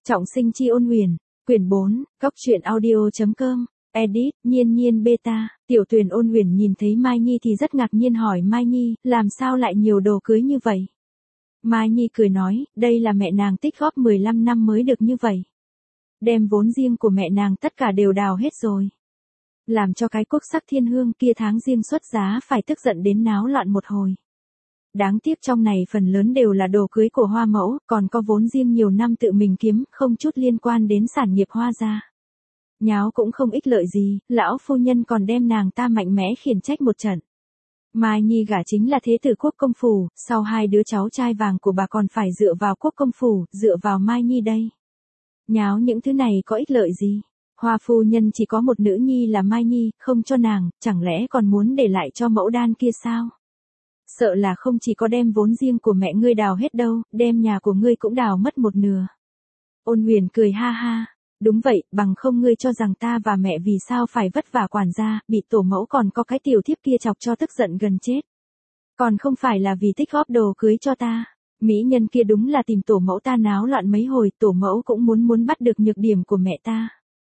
Trọng sinh chi ôn huyền, quyển 4, góc truyện audio.com, edit, Nhiên Nhiên beta, Tiểu Tuyền ôn huyền nhìn thấy Mai Nhi thì rất ngạc nhiên hỏi Mai Nhi, làm sao lại nhiều đồ cưới như vậy? Mai Nhi cười nói, đây là mẹ nàng tích góp 15 năm mới được như vậy. Đem vốn riêng của mẹ nàng tất cả đều đào hết rồi. Làm cho cái quốc sắc thiên hương kia tháng riêng xuất giá phải tức giận đến náo loạn một hồi. Đáng tiếc trong này phần lớn đều là đồ cưới của Hoa mẫu, còn có vốn riêng nhiều năm tự mình kiếm, không chút liên quan đến sản nghiệp Hoa gia. Nháo cũng không ích lợi gì, lão phu nhân còn đem nàng ta mạnh mẽ khiển trách một trận. Mai Nhi gả chính là thế tử quốc công phủ, sau hai đứa cháu trai vàng của bà còn phải dựa vào quốc công phủ, dựa vào Mai Nhi đây. Nháo những thứ này có ích lợi gì? Hoa phu nhân chỉ có một nữ nhi là Mai Nhi, không cho nàng, chẳng lẽ còn muốn để lại cho mẫu đan kia sao? Sợ là không chỉ có đem vốn riêng của mẹ ngươi đào hết đâu, đem nhà của ngươi cũng đào mất một nửa. Ôn huyền cười ha ha. Đúng vậy, bằng không ngươi cho rằng ta và mẹ vì sao phải vất vả quản gia, bị tổ mẫu còn có cái tiểu thiếp kia chọc cho tức giận gần chết. Còn không phải là vì tích góp đồ cưới cho ta. Mỹ nhân kia đúng là tìm tổ mẫu ta náo loạn mấy hồi, tổ mẫu cũng muốn bắt được nhược điểm của mẹ ta.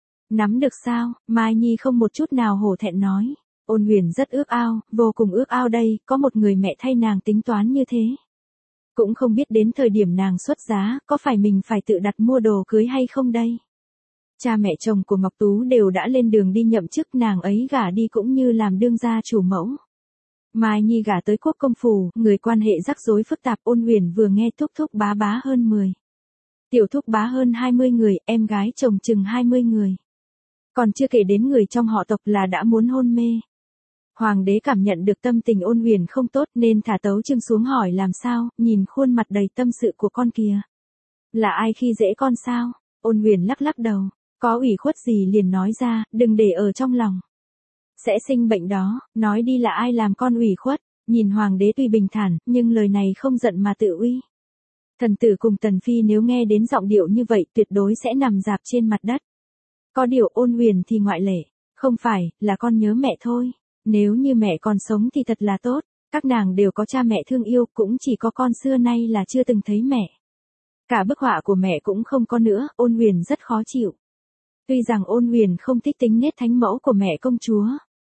Nắm được sao? Mai Nhi không một chút nào hổ thẹn nói. Ôn huyền rất ước ao, vô cùng ước ao đây, có một người mẹ thay nàng tính toán như thế. Cũng không biết đến thời điểm nàng xuất giá, có phải mình phải tự đặt mua đồ cưới hay không đây? Cha mẹ chồng của Ngọc Tú đều đã lên đường đi nhậm chức, nàng ấy gả đi cũng như làm đương gia chủ mẫu. Mai Nhi gả tới quốc công phủ, người quan hệ rắc rối phức tạp, ôn huyền vừa nghe thúc thúc bá bá hơn 10. Tiểu thúc bá hơn 20 người, em gái chồng chừng 20 người. Còn chưa kể đến người trong họ tộc là đã muốn hôn mê. Hoàng đế cảm nhận được tâm tình ôn huyền không tốt nên thả tấu chương xuống hỏi làm sao, nhìn khuôn mặt đầy tâm sự của con kìa. Là ai khi dễ con sao? Ôn huyền lắc lắc đầu. Có ủy khuất gì liền nói ra, đừng để ở trong lòng. Sẽ sinh bệnh đó, nói đi là ai làm con ủy khuất. Nhìn hoàng đế tuy bình thản, nhưng lời này không giận mà tự uy. Thần tử cùng tần phi nếu nghe đến giọng điệu như vậy tuyệt đối sẽ nằm rạp trên mặt đất. Có điều ôn huyền thì ngoại lệ. Không phải, là con nhớ mẹ thôi. Nếu như mẹ còn sống thì thật là tốt. Các nàng đều có cha mẹ thương yêu, cũng chỉ có con xưa nay là chưa từng thấy mẹ. Cả bức họa của mẹ cũng không có nữa, ôn huyền rất khó chịu. Tuy rằng ôn huyền không thích tính nết thánh mẫu của mẹ công chúa.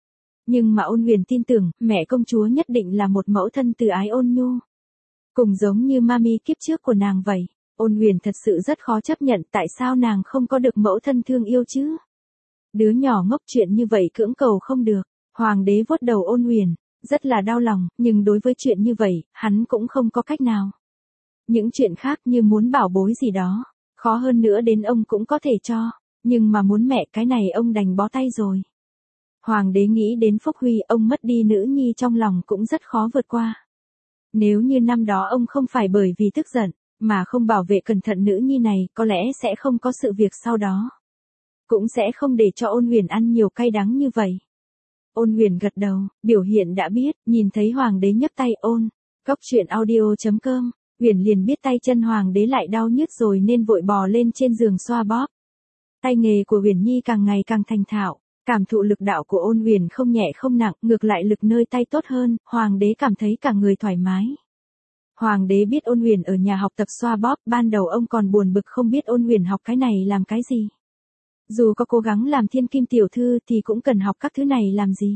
Nhưng mà ôn huyền tin tưởng, mẹ công chúa nhất định là một mẫu thân từ ái ôn nhu. Cùng giống như mami kiếp trước của nàng vậy. Ôn huyền thật sự rất khó chấp nhận tại sao nàng không có được mẫu thân thương yêu chứ. Đứa nhỏ ngốc chuyện như vậy cưỡng cầu không được. Hoàng đế vuốt đầu ôn huyền, rất là đau lòng, nhưng đối với chuyện như vậy, hắn cũng không có cách nào. Những chuyện khác như muốn bảo bối gì đó, khó hơn nữa đến ông cũng có thể cho. Nhưng mà muốn mẹ cái này ông đành bó tay rồi. Hoàng đế nghĩ đến Phúc Huy, ông mất đi nữ nhi trong lòng cũng rất khó vượt qua. Nếu như năm đó ông không phải bởi vì tức giận, mà không bảo vệ cẩn thận nữ nhi này, có lẽ sẽ không có sự việc sau đó. Cũng sẽ không để cho ôn huyền ăn nhiều cay đắng như vậy. Ôn huyền gật đầu, biểu hiện đã biết, nhìn thấy hoàng đế nhấc tay ôn. Góc truyện audio.com, huyền liền biết tay chân hoàng đế lại đau nhức rồi nên vội bò lên trên giường xoa bóp. Tay nghề của Huyền Nhi càng ngày càng thành thạo, cảm thụ lực đạo của ôn huyền không nhẹ không nặng, ngược lại lực nơi tay tốt hơn, hoàng đế cảm thấy cả người thoải mái. Hoàng đế biết ôn huyền ở nhà học tập xoa bóp, ban đầu ông còn buồn bực không biết ôn huyền học cái này làm cái gì. Dù có cố gắng làm thiên kim tiểu thư thì cũng cần học các thứ này làm gì.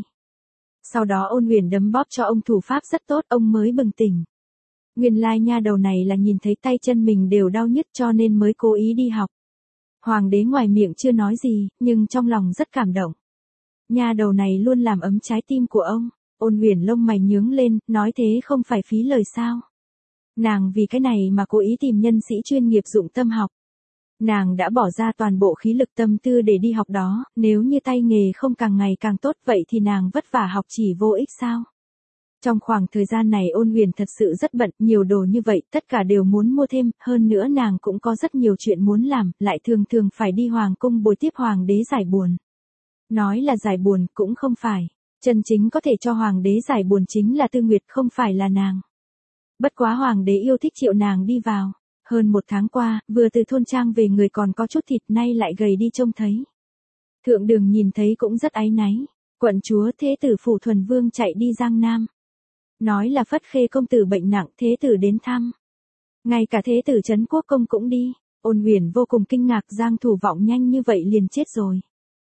Sau đó ôn huyền đấm bóp cho ông thủ pháp rất tốt, ông mới bừng tỉnh. Nguyên lai nha đầu này là nhìn thấy tay chân mình đều đau nhức cho nên mới cố ý đi học. Hoàng đế ngoài miệng chưa nói gì, nhưng trong lòng rất cảm động. Nha đầu này luôn làm ấm trái tim của ông. Ôn huyền lông mày nhướng lên, nói thế không phải phí lời sao. Nàng vì cái này mà cố ý tìm nhân sĩ chuyên nghiệp dụng tâm học. Nàng đã bỏ ra toàn bộ khí lực tâm tư để đi học đó, nếu như tay nghề không càng ngày càng tốt vậy thì nàng vất vả học chỉ vô ích sao. Trong khoảng thời gian này ôn huyền thật sự rất bận, nhiều đồ như vậy, tất cả đều muốn mua thêm, hơn nữa nàng cũng có rất nhiều chuyện muốn làm, lại thường phải đi hoàng cung bồi tiếp hoàng đế giải buồn. Nói là giải buồn, cũng không phải. Chân chính có thể cho hoàng đế giải buồn chính là Tư Nguyệt, không phải là nàng. Bất quá hoàng đế yêu thích triệu nàng đi vào. Hơn 1 tháng qua, vừa từ thôn trang về người còn có chút thịt, nay lại gầy đi trông thấy. Thượng đường nhìn thấy cũng rất áy náy. Quận chúa thế tử Phủ Thuần Vương chạy đi Giang Nam. Nói là Phất Khê công tử bệnh nặng, thế tử đến thăm. Ngay cả thế tử Trấn Quốc công cũng đi. Ôn Huyền vô cùng kinh ngạc, Giang Thủ Vọng nhanh như vậy liền chết rồi.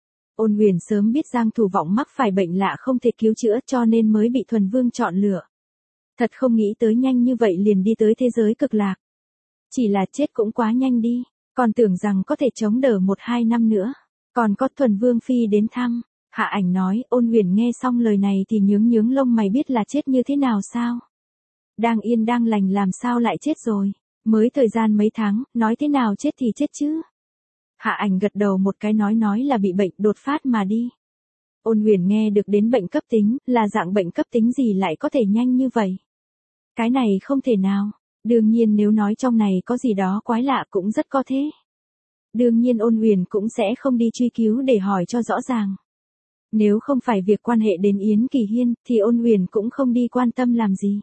Ôn Huyền sớm biết Giang Thủ Vọng mắc phải bệnh lạ không thể cứu chữa cho nên mới bị Thuần Vương chọn lựa. Thật không nghĩ tới nhanh như vậy liền đi tới thế giới cực lạc. Chỉ là chết cũng quá nhanh đi, còn tưởng rằng có thể chống đỡ 1-2 năm nữa. Còn có Thuần Vương Phi đến thăm. Hạ Ảnh nói, Ôn Huyền nghe xong lời này thì nhướng nhướng lông mày, biết là chết như thế nào sao? Đang yên đang lành làm sao lại chết rồi? Mới thời gian mấy tháng, nói thế nào chết thì chết chứ? Hạ Ảnh gật đầu một cái nói là bị bệnh đột phát mà đi. Ôn Huyền nghe được đến bệnh cấp tính, là dạng bệnh cấp tính gì lại có thể nhanh như vậy? Cái này không thể nào. Đương nhiên nếu nói trong này có gì đó quái lạ cũng rất có thế. Đương nhiên Ôn Huyền cũng sẽ không đi truy cứu để hỏi cho rõ ràng. Nếu không phải việc quan hệ đến Yến Kỳ Hiên, thì Ôn Huyền cũng không đi quan tâm làm gì.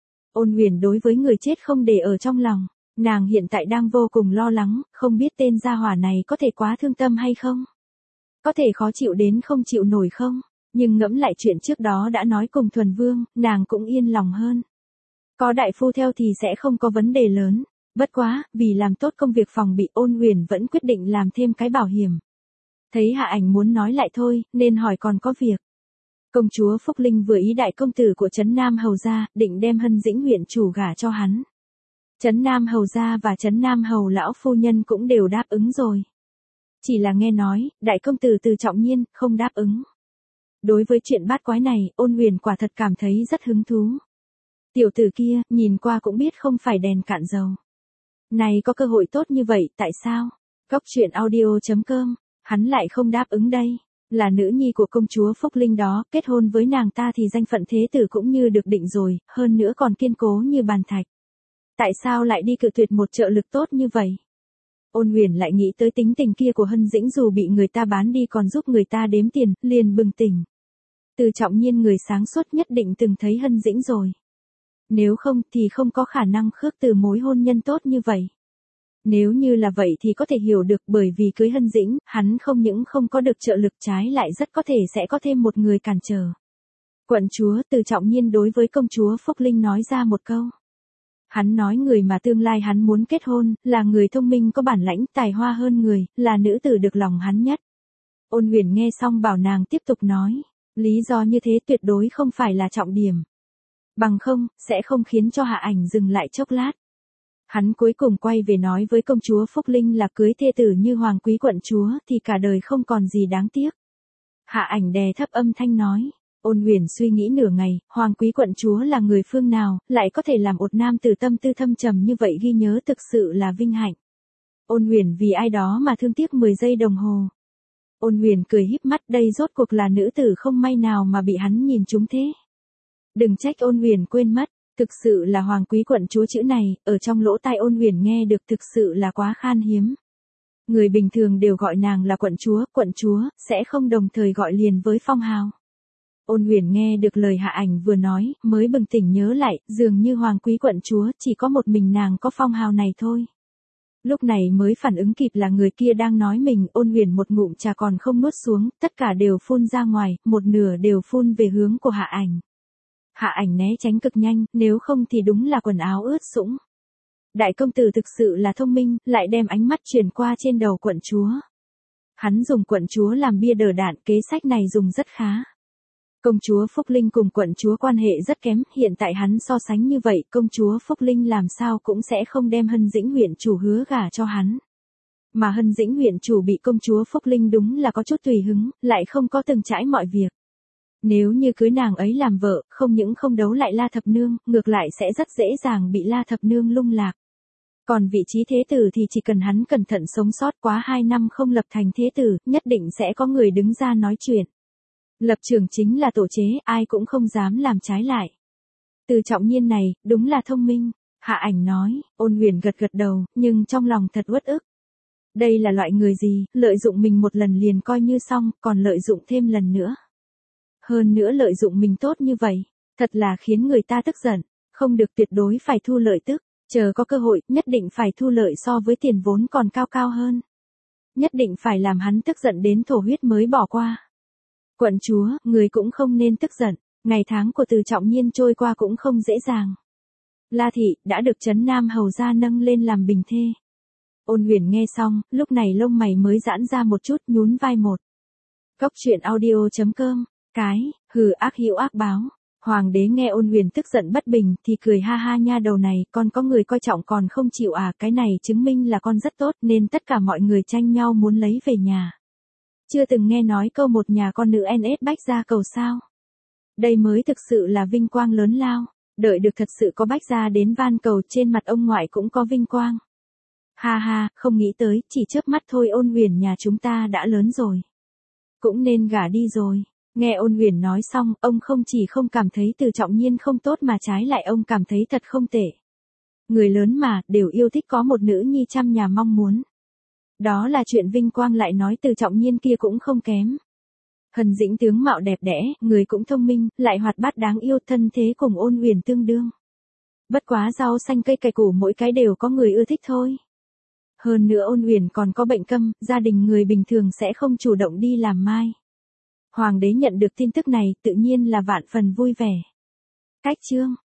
Ôn Huyền đối với người chết không để ở trong lòng. Nàng hiện tại đang vô cùng lo lắng, không biết tên gia hỏa này có thể quá thương tâm hay không? Có thể khó chịu đến không chịu nổi không? Nhưng ngẫm lại chuyện trước đó đã nói cùng Thuần Vương, nàng cũng yên lòng hơn. Có đại phu theo thì sẽ không có vấn đề lớn. Bất quá, vì làm tốt công việc phòng bị, Ôn Huyền vẫn quyết định làm thêm cái bảo hiểm. Thấy Hạ Ảnh muốn nói lại thôi, nên hỏi còn có việc. Công chúa Phúc Linh vừa ý đại công tử của Trấn Nam Hầu gia, định đem Hân Dĩnh huyện chủ gả cho hắn. Trấn Nam Hầu gia và Trấn Nam Hầu lão phu nhân cũng đều đáp ứng rồi. Chỉ là nghe nói, đại công tử Từ Trọng Nhiên không đáp ứng. Đối với chuyện bát quái này, Ôn Huyền quả thật cảm thấy rất hứng thú. Tiểu tử kia, nhìn qua cũng biết không phải đèn cạn dầu. Này có cơ hội tốt như vậy, tại sao? Góc truyện audio.com, hắn lại không đáp ứng đây. Là nữ nhi của công chúa Phúc Linh đó, kết hôn với nàng ta thì danh phận thế tử cũng như được định rồi, hơn nữa còn kiên cố như bàn thạch. Tại sao lại đi cự tuyệt một trợ lực tốt như vậy? Ôn Huyền lại nghĩ tới tính tình kia của Hân Dĩnh, dù bị người ta bán đi còn giúp người ta đếm tiền, liền bừng tỉnh. Từ Trọng Nhiên người sáng suốt nhất định từng thấy Hân Dĩnh rồi. Nếu không thì không có khả năng khước từ mối hôn nhân tốt như vậy. Nếu như là vậy thì có thể hiểu được, bởi vì cưới Hân Dĩnh, hắn không những không có được trợ lực, trái lại rất có thể sẽ có thêm một người cản trở. Quận chúa Từ Trọng Nhiên đối với công chúa Phúc Linh nói ra một câu. Hắn nói người mà tương lai hắn muốn kết hôn, là người thông minh có bản lãnh tài hoa hơn người, là nữ tử được lòng hắn nhất. Ôn Huyền nghe xong bảo nàng tiếp tục nói, lý do như thế tuyệt đối không phải là trọng điểm. Bằng không, sẽ không khiến cho Hạ Ảnh dừng lại chốc lát. Hắn cuối cùng quay về nói với công chúa Phúc Linh là cưới thê tử như hoàng quý quận chúa thì cả đời không còn gì đáng tiếc. Hạ Ảnh đè thấp âm thanh nói. Ôn Huyền suy nghĩ nửa ngày, hoàng quý quận chúa là người phương nào, lại có thể làm một nam tử tâm tư thâm trầm như vậy ghi nhớ, thực sự là vinh hạnh. Ôn Huyền vì ai đó mà thương tiếc 10 giây đồng hồ. Ôn Huyền cười híp mắt, đây rốt cuộc là nữ tử không may nào mà bị hắn nhìn trúng thế. Đừng trách Ôn Huyền quên mất, thực sự là hoàng quý quận chúa chữ này, ở trong lỗ tai Ôn Huyền nghe được thực sự là quá khan hiếm. Người bình thường đều gọi nàng là quận chúa, sẽ không đồng thời gọi liền với phong hào. Ôn Huyền nghe được lời Hạ Ảnh vừa nói, mới bừng tỉnh nhớ lại, dường như hoàng quý quận chúa chỉ có một mình nàng có phong hào này thôi. Lúc này mới phản ứng kịp là người kia đang nói mình. Ôn Huyền một ngụm trà còn không nuốt xuống, tất cả đều phun ra ngoài, một nửa đều phun về hướng của Hạ Ảnh. Hạ Ảnh né tránh cực nhanh, nếu không thì đúng là quần áo ướt sũng. Đại công tử thực sự là thông minh, lại đem ánh mắt chuyển qua trên đầu quận chúa. Hắn dùng quận chúa làm bia đỡ đạn, kế sách này dùng rất khá. Công chúa Phúc Linh cùng quận chúa quan hệ rất kém, hiện tại hắn so sánh như vậy, công chúa Phúc Linh làm sao cũng sẽ không đem Hân Dĩnh huyện chủ hứa gả cho hắn. Mà Hân Dĩnh huyện chủ bị công chúa Phúc Linh đúng là có chút tùy hứng, lại không có từng trải mọi việc. Nếu như cưới nàng ấy làm vợ, không những không đấu lại La Thập Nương, ngược lại sẽ rất dễ dàng bị La Thập Nương lung lạc. Còn vị trí thế tử thì chỉ cần hắn cẩn thận sống sót quá 2 năm không lập thành thế tử, nhất định sẽ có người đứng ra nói chuyện. Lập trường chính là tổ chế, ai cũng không dám làm trái lại. Từ Trọng Nhiên này, đúng là thông minh. Hạ Ảnh nói. Ôn Huyền gật gật đầu, nhưng trong lòng thật uất ức. Đây là loại người gì, lợi dụng mình một lần liền coi như xong, còn lợi dụng thêm lần nữa. Hơn nữa lợi dụng mình tốt như vậy, thật là khiến người ta tức giận. Không được, tuyệt đối phải thu lợi tức, chờ có cơ hội, nhất định phải thu lợi so với tiền vốn còn cao hơn. Nhất định phải làm hắn tức giận đến thổ huyết mới bỏ qua. Quận chúa, người cũng không nên tức giận, ngày tháng của Từ Trọng Nhiên trôi qua cũng không dễ dàng. La thị, đã được Trấn Nam Hầu gia nâng lên làm bình thê. Ôn Huyền nghe xong, lúc này lông mày mới giãn ra một chút, nhún vai một. Cốc truyện audio.com, cái, hừ ác hữu ác báo. Hoàng đế nghe Ôn Huyền tức giận bất bình thì cười ha ha, nha đầu này, con có người coi trọng còn không chịu à, cái này chứng minh là con rất tốt nên tất cả mọi người tranh nhau muốn lấy về nhà. Chưa từng nghe nói câu một nhà con nữ NS bách gia cầu sao. Đây mới thực sự là vinh quang lớn lao, đợi được thật sự có bách gia đến van cầu trên mặt ông ngoại cũng có vinh quang. Ha ha, không nghĩ tới, chỉ chớp mắt thôi Ôn Huyền nhà chúng ta đã lớn rồi. Cũng nên gả đi rồi. Nghe Ôn Huyền nói xong, ông không chỉ không cảm thấy Từ Trọng Nhiên không tốt mà trái lại ông cảm thấy thật không tệ. Người lớn mà, đều yêu thích có một nữ nhi trăm nhà mong muốn. Đó là chuyện vinh quang, lại nói Từ Trọng Nhiên kia cũng không kém. Hần Dĩnh tướng mạo đẹp đẽ, người cũng thông minh, lại hoạt bát đáng yêu, thân thế cùng Ôn Huyền tương đương. Bất quá rau xanh cây cải củ mỗi cái đều có người ưa thích thôi. Hơn nữa Ôn Huyền còn có bệnh câm, gia đình người bình thường sẽ không chủ động đi làm mai. Hoàng đế nhận được tin tức này tự nhiên là vạn phần vui vẻ. Cách chương